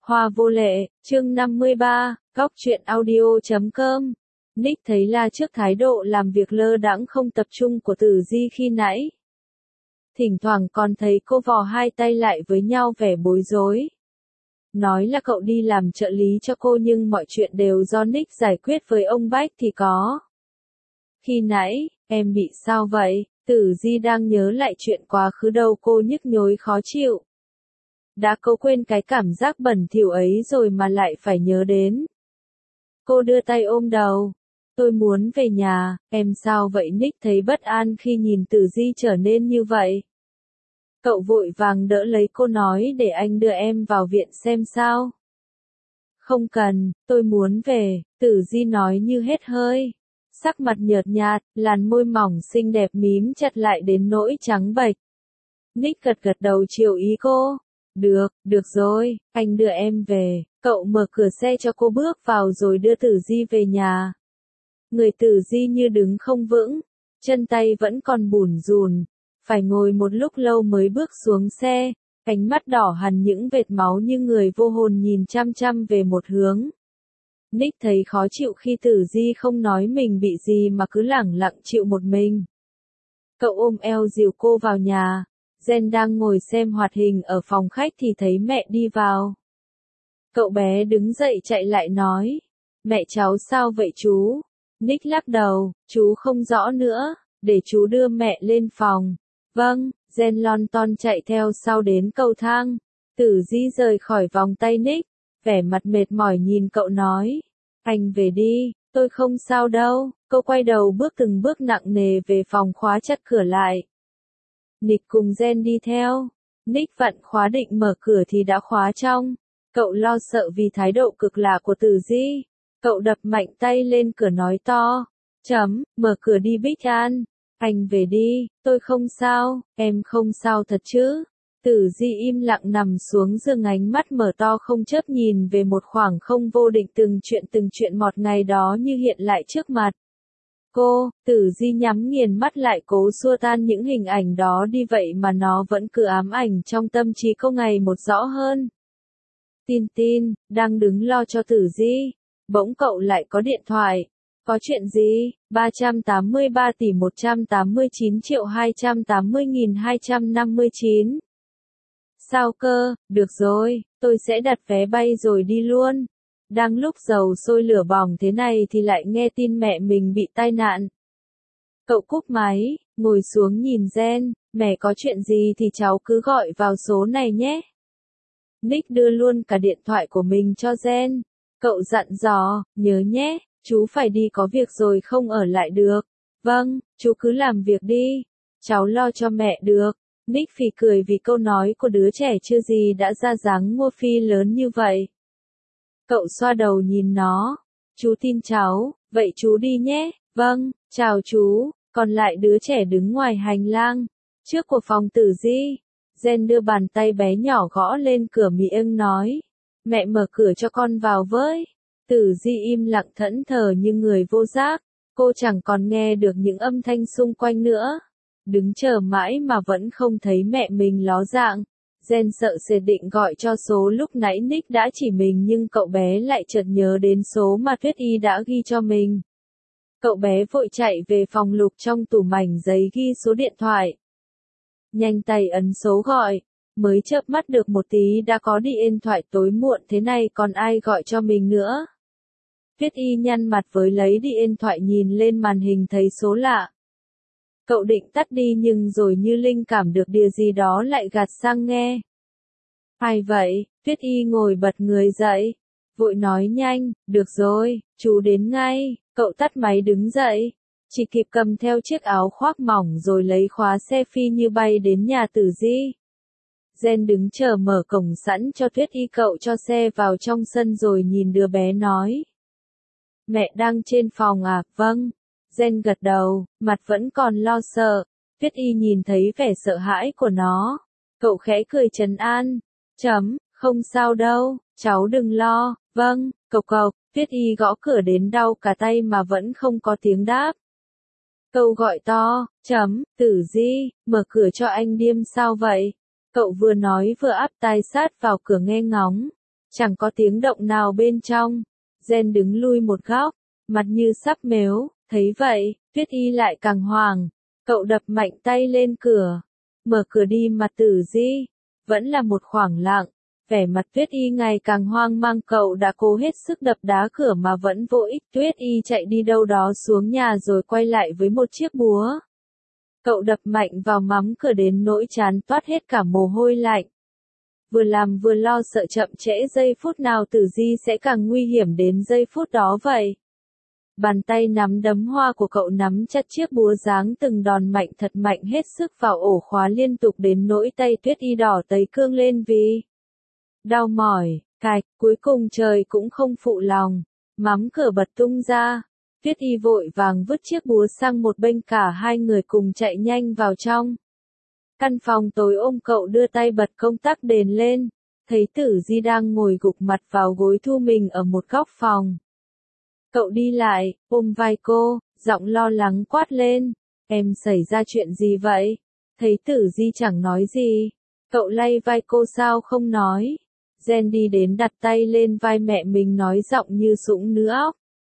Hoa vô lệ, chương 53, góc truyện audio.com. Nick thấy La trước thái độ làm việc lơ đãng không tập trung của Tử Di khi nãy. Thỉnh thoảng còn thấy cô vò hai tay lại với nhau vẻ bối rối. Nói là cậu đi làm trợ lý cho cô nhưng mọi chuyện đều do Nick giải quyết với ông Bách thì có. Khi nãy, em bị sao vậy? Tử Di đang nhớ lại chuyện quá khứ đầu cô nhức nhối khó chịu. Đã cố quên cái cảm giác bẩn thỉu ấy rồi mà lại phải nhớ đến. Cô đưa tay ôm đầu. Tôi muốn về nhà, em sao vậy? Nick thấy bất an khi nhìn Tử Di trở nên như vậy. Cậu vội vàng đỡ lấy cô nói để anh đưa em vào viện xem sao. Không cần, tôi muốn về, Tử Di nói như hết hơi. Sắc mặt nhợt nhạt, làn môi mỏng xinh đẹp mím chặt lại đến nỗi trắng bệch. Nick gật gật đầu chiều ý cô. Được rồi, anh đưa em về. Cậu mở cửa xe cho cô bước vào rồi đưa Tử Di về nhà. Người Tử Di như đứng không vững, chân tay vẫn còn bủn rủn, phải ngồi một lúc lâu mới bước xuống xe, ánh mắt đỏ hằn những vệt máu như người vô hồn nhìn chăm chăm về một hướng. Nick thấy khó chịu khi Tử Di không nói mình bị gì mà cứ lẳng lặng chịu một mình. Cậu ôm eo dìu cô vào nhà. Jen đang ngồi xem hoạt hình ở phòng khách thì thấy mẹ đi vào. Cậu bé đứng dậy chạy lại nói. Mẹ cháu sao vậy chú? Nick lắc đầu, chú không rõ nữa, để chú đưa mẹ lên phòng. Vâng, Jen lon ton chạy theo sau đến cầu thang. Tử Di rời khỏi vòng tay Nick, vẻ mặt mệt mỏi nhìn cậu nói. Anh về đi, tôi không sao đâu. Cô quay đầu bước từng bước nặng nề về phòng khóa chặt cửa lại. Nick cùng Jen đi theo. Nick vặn khóa định mở cửa thì đã khóa trong. Cậu lo sợ vì thái độ cực lạ của Tử Di. Cậu đập mạnh tay lên cửa nói to. Mở cửa đi Bích An. Anh về đi, tôi không sao, em không sao thật chứ. Tử Di im lặng nằm xuống giường, ánh mắt mở to không chớp nhìn về một khoảng không vô định, từng chuyện một ngày đó như hiện lại trước mặt. Tử Di nhắm nghiền mắt lại cố xua tan những hình ảnh đó đi, vậy mà nó vẫn cứ ám ảnh trong tâm trí cô ngày một rõ hơn. Tin, đang đứng lo cho Tử Di. Bỗng cậu lại có điện thoại. Có chuyện gì? 383 tỷ 189 triệu 280.259. Sao cơ? Được rồi, tôi sẽ đặt vé bay rồi đi luôn. Đang lúc dầu sôi lửa bỏng thế này thì lại nghe tin mẹ mình bị tai nạn. Cậu cúp máy, ngồi xuống nhìn Jen. Mẹ có chuyện gì thì cháu cứ gọi vào số này nhé. Nick đưa luôn cả điện thoại của mình cho Jen. Cậu dặn dò, nhớ nhé, chú phải đi có việc rồi không ở lại được. Vâng, chú cứ làm việc đi. Cháu lo cho mẹ được. Nick phì cười vì câu nói của đứa trẻ chưa gì đã ra dáng ngô phi lớn như vậy. Cậu xoa đầu nhìn nó. Chú tin cháu, vậy chú đi nhé. Vâng, chào chú. Còn lại đứa trẻ đứng ngoài hành lang, trước của phòng Tử Di. Jen đưa bàn tay bé nhỏ gõ lên cửa miệng nói. Mẹ mở cửa cho con vào với. Tử Di im lặng thẫn thờ như người vô giác. Cô chẳng còn nghe được những âm thanh xung quanh nữa. Đứng chờ mãi mà vẫn không thấy mẹ mình ló dạng. Jen sợ sệt định gọi cho số lúc nãy Nick đã chỉ mình, nhưng cậu bé lại chợt nhớ đến số mà Tuyết Y đã ghi cho mình. Cậu bé vội chạy về phòng lục trong tủ mảnh giấy ghi số điện thoại. Nhanh tay ấn số gọi. Mới chớp mắt được một tí đã có điện thoại. Tối muộn thế này còn ai gọi cho mình nữa. Tuyết Y nhăn mặt với lấy điện thoại nhìn lên màn hình thấy số lạ. Cậu định tắt đi nhưng rồi như linh cảm được điều gì đó lại gạt sang nghe. Ai vậy? Tuyết Y ngồi bật người dậy. Vội nói nhanh, được rồi, chú đến ngay. Cậu tắt máy đứng dậy. Chỉ kịp cầm theo chiếc áo khoác mỏng rồi lấy khóa xe phi như bay đến nhà Tử Di. Jen đứng chờ mở cổng sẵn cho Tuyết Y, cậu cho xe vào trong sân rồi nhìn đứa bé nói. Mẹ đang trên phòng à? Vâng. Jen gật đầu, mặt vẫn còn lo sợ. Tuyết Y nhìn thấy vẻ sợ hãi của nó. Cậu khẽ cười trấn an. Không sao đâu, cháu đừng lo. Vâng, cộc. Tuyết Y gõ cửa đến đau cả tay mà vẫn không có tiếng đáp. Cậu gọi to. Tử Di, mở cửa cho anh Điềm sao vậy? Cậu vừa nói vừa áp tai sát vào cửa nghe ngóng. Chẳng có tiếng động nào bên trong. Gen đứng lui một góc, mặt như sắp mếu, thấy vậy, Tuyết Y lại càng hoảng. Cậu đập mạnh tay lên cửa, mở cửa đi mà Tử Di. Vẫn là một khoảng lặng, vẻ mặt Tuyết Y ngày càng hoang mang, cậu đã cố hết sức đập đá cửa mà vẫn vô ích. Tuyết Y chạy đi đâu đó xuống nhà rồi quay lại với một chiếc búa. Cậu đập mạnh vào mắm cửa đến nỗi trán toát hết cả mồ hôi lạnh. Vừa làm vừa lo sợ chậm trễ giây phút nào Tử Di sẽ càng nguy hiểm đến giây phút đó vậy. Bàn tay nắm đấm hoa của cậu nắm chặt chiếc búa giáng từng đòn mạnh thật mạnh hết sức vào ổ khóa liên tục đến nỗi tay Tuyết Y đỏ tấy cương lên vì đau mỏi. Cạch, cuối cùng trời cũng không phụ lòng. Mắm cửa bật tung ra. Tuyết Y vội vàng vứt chiếc búa sang một bên, cả hai người cùng chạy nhanh vào trong. Căn phòng tối ôm, cậu đưa tay bật công tắc đèn lên. Thấy Tử Di đang ngồi gục mặt vào gối thu mình ở một góc phòng. Cậu đi lại, ôm vai cô, giọng lo lắng quát lên. Em xảy ra chuyện gì vậy? Thấy Tử Di chẳng nói gì. Cậu lay vai cô, sao không nói? Gen đi đến đặt tay lên vai mẹ mình, nói giọng như sũng nữa óc.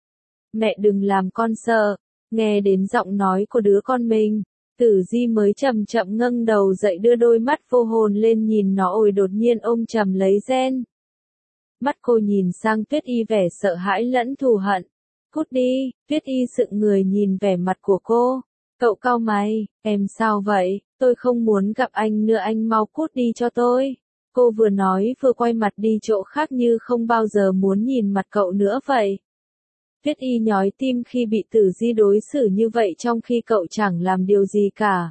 Mẹ đừng làm con sợ. Nghe đến giọng nói của đứa con mình, Tử Di mới chậm chậm ngẩng đầu dậy, đưa đôi mắt vô hồn lên nhìn nó, ôi đột nhiên ôm chầm lấy Gen. Mắt cô nhìn sang Tuyết Y vẻ sợ hãi lẫn thù hận. Cút đi. Tuyết Y sững người nhìn vẻ mặt của cô. Cậu cau mày, em sao vậy? Tôi không muốn gặp anh nữa, anh mau cút đi cho tôi. Cô vừa nói vừa quay mặt đi chỗ khác như không bao giờ muốn nhìn mặt cậu nữa vậy. Tuyết Y nhói tim khi bị Tử Di đối xử như vậy trong khi cậu chẳng làm điều gì cả.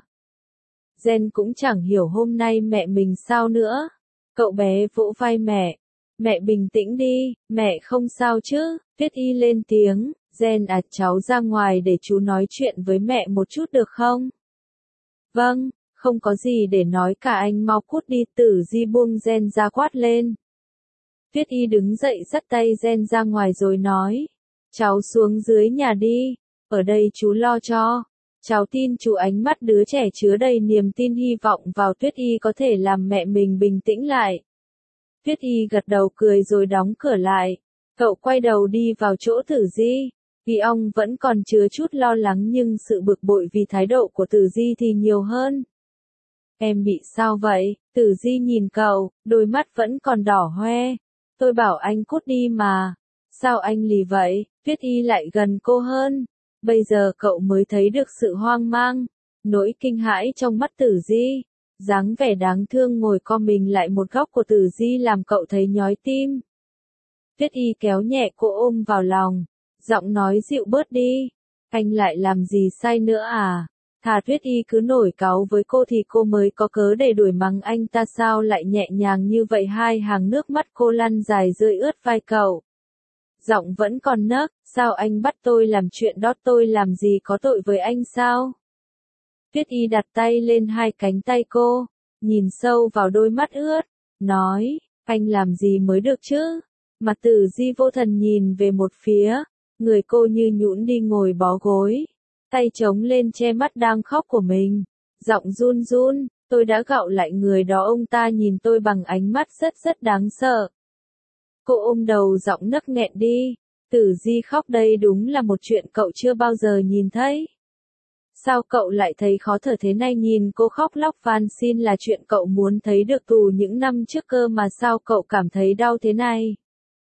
Gen cũng chẳng hiểu hôm nay mẹ mình sao nữa. Cậu bé vỗ vai mẹ. Mẹ bình tĩnh đi, mẹ không sao chứ. Tuyết Y lên tiếng. Gen à, cháu ra ngoài để chú nói chuyện với mẹ một chút được không? Vâng, không có gì để nói cả, anh mau cút đi. Tử Di buông Gen ra quát lên. Tuyết Y đứng dậy dắt tay Gen ra ngoài rồi nói. Cháu xuống dưới nhà đi, ở đây chú lo cho. Cháu tin chú. Ánh mắt đứa trẻ chứa đầy niềm tin hy vọng vào Tuyết Y có thể làm mẹ mình bình tĩnh lại. Tuyết Y gật đầu cười rồi đóng cửa lại. Cậu quay đầu đi vào chỗ Tử Di. Ghi ông vẫn còn chứa chút lo lắng nhưng sự bực bội vì thái độ của Tử Di thì nhiều hơn. Em bị sao vậy? Tử Di nhìn cậu, đôi mắt vẫn còn đỏ hoe. Tôi bảo anh cút đi mà. Sao anh lì vậy? Tuyết Y lại gần cô hơn. Bây giờ cậu mới thấy được sự hoang mang, nỗi kinh hãi trong mắt Tử Di. Dáng vẻ đáng thương ngồi co mình lại một góc của Tử Di làm cậu thấy nhói tim. Tuyết Y kéo nhẹ cô ôm vào lòng, giọng nói dịu bớt đi. Anh lại làm gì sai nữa à? Thà Tuyết Y cứ nổi cáu với cô thì cô mới có cớ để đuổi mắng anh ta, sao lại nhẹ nhàng như vậy? Hai hàng nước mắt cô lăn dài rơi ướt vai cậu. Giọng vẫn còn nấc, sao anh bắt tôi làm chuyện đó, tôi làm gì có tội với anh sao? Tuyết Y đặt tay lên hai cánh tay cô, nhìn sâu vào đôi mắt ướt, nói, anh làm gì mới được chứ? Mặt Tử Di vô thần nhìn về một phía, người cô như nhũn đi ngồi bó gối, tay chống lên che mắt đang khóc của mình, giọng run run, tôi đã gạo lại người đó. Ông ta nhìn tôi bằng ánh mắt rất đáng sợ. Cô ôm đầu giọng nấc nghẹn đi. Tử Di khóc, đây đúng là một chuyện cậu chưa bao giờ nhìn thấy. Sao cậu lại thấy khó thở thế này? Nhìn cô khóc lóc van xin là chuyện cậu muốn thấy được tù những năm trước cơ mà, sao cậu cảm thấy đau thế này?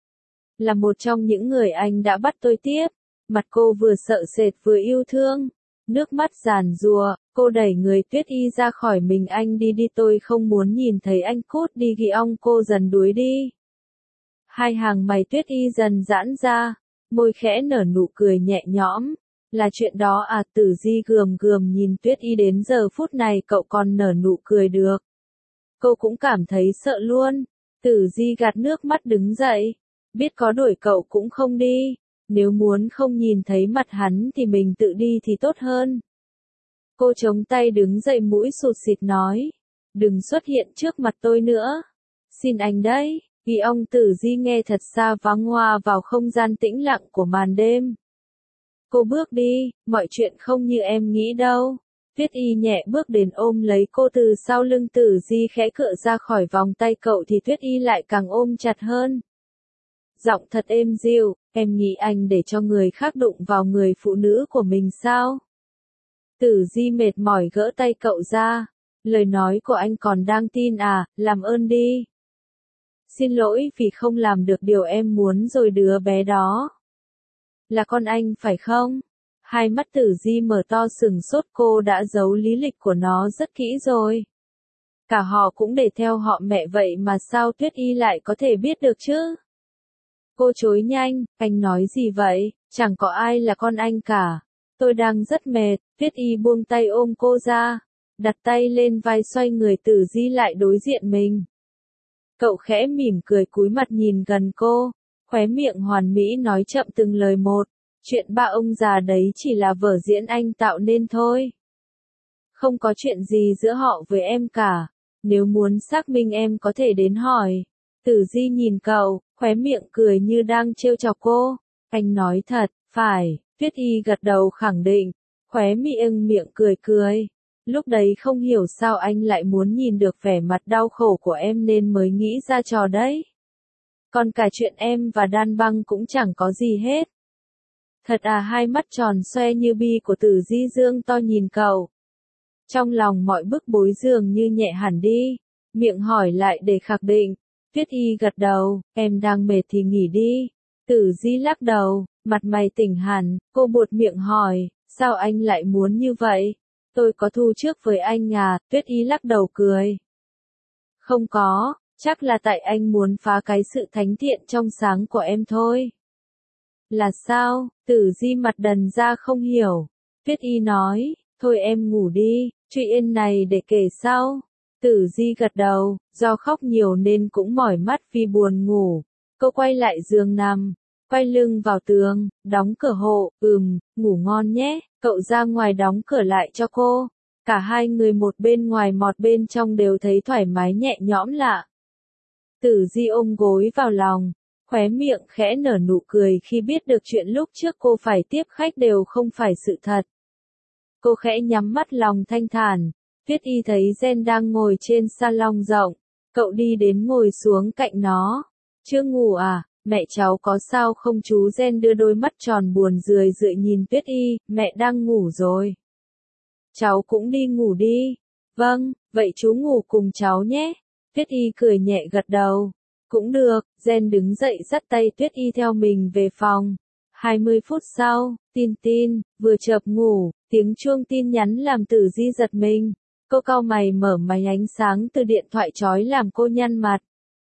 Là một trong những người anh đã bắt tôi tiếp. Mặt cô vừa sợ sệt vừa yêu thương. Nước mắt giàn giụa, cô đẩy người Tuyết Y ra khỏi mình. Anh đi đi, tôi không muốn nhìn thấy anh, cút đi. Ghi ông cô dần đuối đi. Hai hàng mày Tuyết Y dần giãn ra, môi khẽ nở nụ cười nhẹ nhõm. Là chuyện đó à? Tử Di gườm gườm nhìn Tuyết Y, đến giờ phút này cậu còn nở nụ cười được. Cô cũng cảm thấy sợ luôn. Tử Di gạt nước mắt đứng dậy. Biết có đuổi cậu cũng không đi. Nếu muốn không nhìn thấy mặt hắn thì mình tự đi thì tốt hơn. Cô chống tay đứng dậy, mũi sụt sịt nói. Đừng xuất hiện trước mặt tôi nữa. Xin anh đấy. Ghi ông. Tử Di nghe thật xa vắng hoa vào không gian tĩnh lặng của màn đêm. Cô bước đi, mọi chuyện không như em nghĩ đâu. Tuyết Y nhẹ bước đến ôm lấy cô từ sau lưng. Tử Di khẽ cựa ra khỏi vòng tay cậu thì Tuyết Y lại càng ôm chặt hơn. giọng thật êm dịu, em nghĩ anh để cho người khác đụng vào người phụ nữ của mình sao? Tử Di mệt mỏi gỡ tay cậu ra, lời nói của anh còn đang tin à, làm ơn đi. Xin lỗi vì không làm được điều em muốn rồi đứa bé đó. Là con anh phải không? Hai mắt Tử Di mở to sừng sốt, cô đã giấu lý lịch của nó rất kỹ rồi. Cả họ cũng để theo họ mẹ vậy mà sao Tuyết Y lại có thể biết được chứ? Cô chối nhanh, anh nói gì vậy, chẳng có ai là con anh cả. Tôi đang rất mệt, Tuyết Y buông tay ôm cô ra, đặt tay lên vai xoay người Tử Di lại đối diện mình. Cậu khẽ mỉm cười cúi mặt nhìn gần cô, khóe miệng hoàn mỹ nói chậm từng lời một, chuyện ba ông già đấy chỉ là vở diễn anh tạo nên thôi. Không có chuyện gì giữa họ với em cả, nếu muốn xác minh em có thể đến hỏi. Tử Di nhìn cậu, khóe miệng cười như đang trêu chọc cô, anh nói thật, phải, Tuyết Y gật đầu khẳng định, khóe miệng cười cười. Lúc đấy không hiểu sao anh lại muốn nhìn được vẻ mặt đau khổ của em nên mới nghĩ ra trò đấy. Còn cả chuyện em và Đan Băng cũng chẳng có gì hết. Thật à, hai mắt tròn xoe như bi của Tử Di dương to nhìn cậu. Trong lòng mọi bức bối dường như nhẹ hẳn đi, miệng hỏi lại để khẳng định. Tuyết Y gật đầu, em đang mệt thì nghỉ đi. Tử Di lắc đầu, mặt mày tỉnh hẳn, cô buột miệng hỏi, sao anh lại muốn như vậy? Tôi có thù trước với anh à? Tuyết Y lắc đầu cười. Không có, chắc là tại anh muốn phá cái sự thánh thiện trong sáng của em thôi. Là sao? Tử Di mặt đần ra không hiểu. Tuyết Y nói, thôi em ngủ đi, chuyện này để kể sau. Tử Di gật đầu, do khóc nhiều nên cũng mỏi mắt vì buồn ngủ. Cô quay lại giường nằm, quay lưng vào tường, đóng cửa hộ, ngủ ngon nhé. Cậu ra ngoài đóng cửa lại cho cô. Cả hai người một bên ngoài một bên trong đều thấy thoải mái nhẹ nhõm lạ. Tử Di ôm gối vào lòng, khóe miệng khẽ nở nụ cười khi biết được chuyện lúc trước cô phải tiếp khách đều không phải sự thật. Cô khẽ nhắm mắt lòng thanh thản. Tuyết Y thấy Gen đang ngồi trên salon rộng, cậu đi đến ngồi xuống cạnh nó. Chưa ngủ à, mẹ cháu có sao không? Chú Gen đưa đôi mắt tròn buồn rười rượi nhìn Tuyết Y, mẹ đang ngủ rồi. Cháu cũng đi ngủ đi. Vâng, vậy chú ngủ cùng cháu nhé. Tuyết Y cười nhẹ gật đầu. Cũng được, Gen đứng dậy dắt tay Tuyết Y theo mình về phòng. 20 phút sau, tin, vừa chợp ngủ, tiếng chuông tin nhắn làm Tử Di giật mình. Cô cau mày mở máy, ánh sáng từ điện thoại chói làm cô nhăn mặt.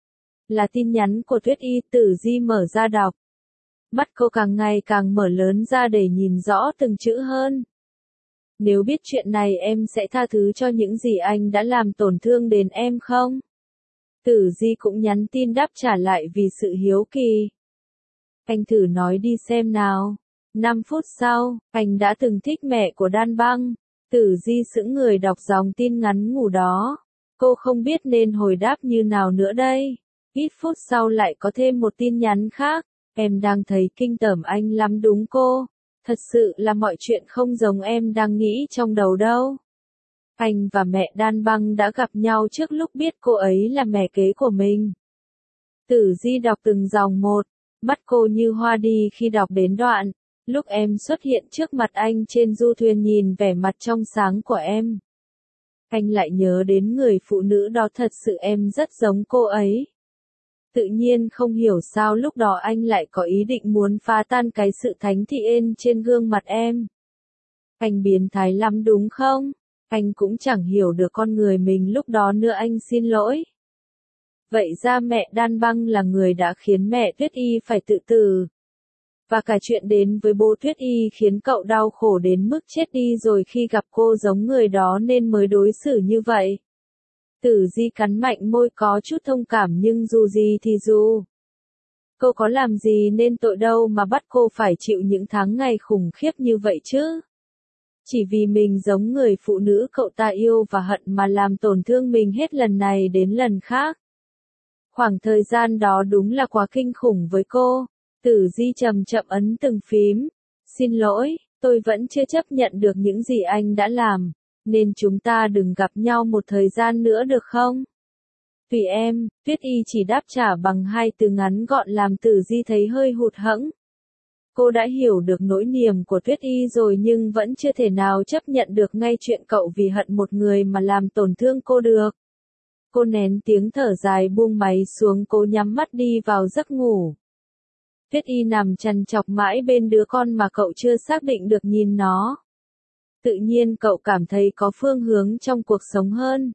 Là tin nhắn của Tuyết Y. Tử Di mở ra đọc. Mắt cô càng ngày càng mở lớn ra để nhìn rõ từng chữ hơn. Nếu biết chuyện này em sẽ tha thứ cho những gì anh đã làm tổn thương đến em không? Tử Di cũng nhắn tin đáp trả lại vì sự hiếu kỳ. Anh thử nói đi xem nào. 5 phút sau, anh đã từng thích mẹ của Đan Băng. Tử Di sững người đọc dòng tin ngắn ngủ đó. Cô không biết nên hồi đáp như nào nữa đây. Ít phút sau lại có thêm một tin nhắn khác. Em đang thấy kinh tởm anh lắm đúng cô. Thật sự là mọi chuyện không giống em đang nghĩ trong đầu đâu. Anh và mẹ Đan Băng đã gặp nhau trước lúc biết cô ấy là mẹ kế của mình. Tử Di đọc từng dòng một. Mắt cô như hoa đi khi đọc đến đoạn. Lúc em xuất hiện trước mặt anh trên du thuyền nhìn vẻ mặt trong sáng của em. Anh lại nhớ đến người phụ nữ đó, thật sự em rất giống cô ấy. Tự nhiên không hiểu sao lúc đó anh lại có ý định muốn phá tan cái sự thánh thiện trên gương mặt em. Anh biến thái lắm đúng không? Anh cũng chẳng hiểu được con người mình lúc đó nữa, anh xin lỗi. Vậy ra mẹ Đan Băng là người đã khiến mẹ Tuyết Y phải tự tử. Và cả chuyện đến với bố Tuyết Y khiến cậu đau khổ đến mức chết đi rồi khi gặp cô giống người đó nên mới đối xử như vậy. Tử Di cắn mạnh môi có chút thông cảm nhưng dù gì thì dù. Cô có làm gì nên tội đâu mà bắt cô phải chịu những tháng ngày khủng khiếp như vậy chứ? Chỉ vì mình giống người phụ nữ cậu ta yêu và hận mà làm tổn thương mình hết lần này đến lần khác. Khoảng thời gian đó đúng là quá kinh khủng với cô. Tử Di chậm chậm ấn từng phím. Xin lỗi, tôi vẫn chưa chấp nhận được những gì anh đã làm, nên chúng ta đừng gặp nhau một thời gian nữa được không? Vì em, Tuyết Y chỉ đáp trả bằng hai từ ngắn gọn làm Tử Di thấy hơi hụt hẫng. Cô đã hiểu được nỗi niềm của Tuyết Y rồi nhưng vẫn chưa thể nào chấp nhận được ngay chuyện cậu vì hận một người mà làm tổn thương cô được. Cô nén tiếng thở dài buông máy xuống, cố nhắm mắt đi vào giấc ngủ. Tuyết Y nằm trằn trọc mãi bên đứa con mà cậu chưa xác định được nhìn nó. Tự nhiên cậu cảm thấy có phương hướng trong cuộc sống hơn.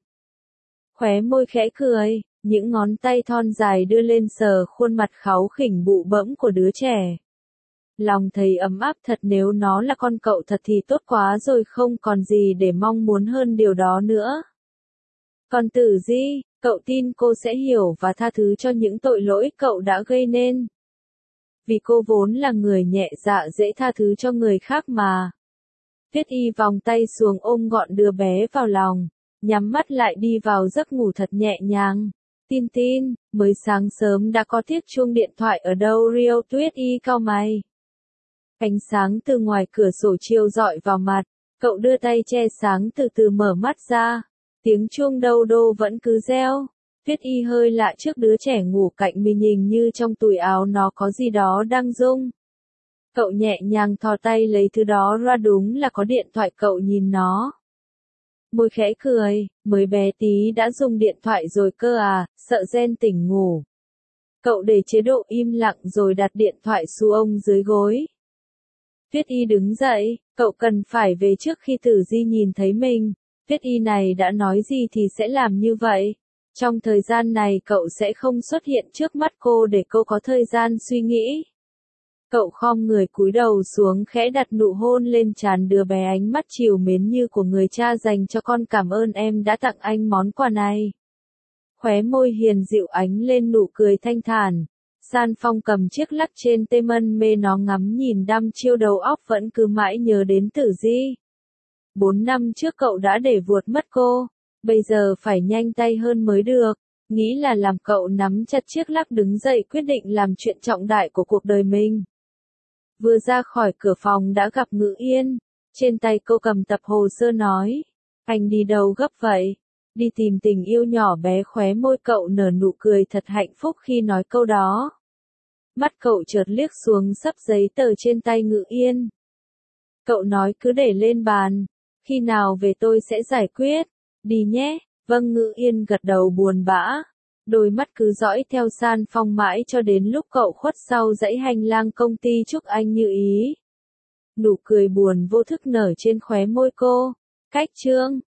Khóe môi khẽ cười, những ngón tay thon dài đưa lên sờ khuôn mặt kháu khỉnh bụ bẫm của đứa trẻ. Lòng thấy ấm áp thật, nếu nó là con cậu thật thì tốt quá rồi, không còn gì để mong muốn hơn điều đó nữa. Còn Tử Di, cậu tin cô sẽ hiểu và tha thứ cho những tội lỗi cậu đã gây nên. Vì cô vốn là người nhẹ dạ dễ tha thứ cho người khác mà. Tuyết Y vòng tay xuống ôm gọn đứa bé vào lòng, nhắm mắt lại đi vào giấc ngủ thật nhẹ nhàng. Tin tin, mới sáng sớm đã có tiếc chuông điện thoại ở đâu Rio? Tuyết Y cau mày. Ánh sáng từ ngoài cửa sổ chiếu rọi vào mặt, cậu đưa tay che sáng từ từ mở mắt ra. Tiếng chuông đâu đô vẫn cứ reo. Tuyết Y hơi lạ trước đứa trẻ ngủ cạnh mình, hình như trong túi áo nó có gì đó đang rung. Cậu nhẹ nhàng thò tay lấy thứ đó ra, đúng là có điện thoại. Cậu nhìn nó, môi khẽ cười, mới bé tí đã dùng điện thoại rồi cơ à, sợ Gen tỉnh ngủ. Cậu để chế độ im lặng rồi đặt điện thoại xuống dưới gối. Tuyết Y đứng dậy, cậu cần phải về trước khi Tử Di nhìn thấy mình. Tuyết Y này đã nói gì thì sẽ làm như vậy. Trong thời gian này cậu sẽ không xuất hiện trước mắt cô để cô có thời gian suy nghĩ. Cậu khom người cúi đầu xuống khẽ đặt nụ hôn lên trán đứa bé, ánh mắt trìu mến như của người cha dành cho con. Cảm ơn em đã tặng anh món quà này. Khóe môi hiền dịu ánh lên nụ cười thanh thản. San Phong cầm chiếc lắc trên tay mân mê nó ngắm nhìn đăm chiêu, đầu óc vẫn cứ mãi nhớ đến Tử Di. 4 năm trước cậu đã để vuột mất cô, bây giờ phải nhanh tay hơn mới được. Nghĩ là làm, cậu nắm chặt chiếc lắc đứng dậy quyết định làm chuyện trọng đại của cuộc đời mình. Vừa ra khỏi cửa phòng đã gặp Ngữ Yên, trên tay cô cầm tập hồ sơ nói. Anh đi đâu gấp vậy? Đi tìm tình yêu nhỏ bé. Khóe môi cậu nở nụ cười thật hạnh phúc khi nói câu đó. Mắt cậu chợt liếc xuống sấp giấy tờ trên tay Ngữ Yên. Cậu nói cứ để lên bàn, khi nào về tôi sẽ giải quyết. Đi nhé. Vâng. Ngữ Yên gật đầu buồn bã. Đôi mắt cứ dõi theo San Phong mãi cho đến lúc cậu khuất sau dãy hành lang công ty chúc anh như ý. Nụ cười buồn vô thức nở trên khóe môi cô. Cách chương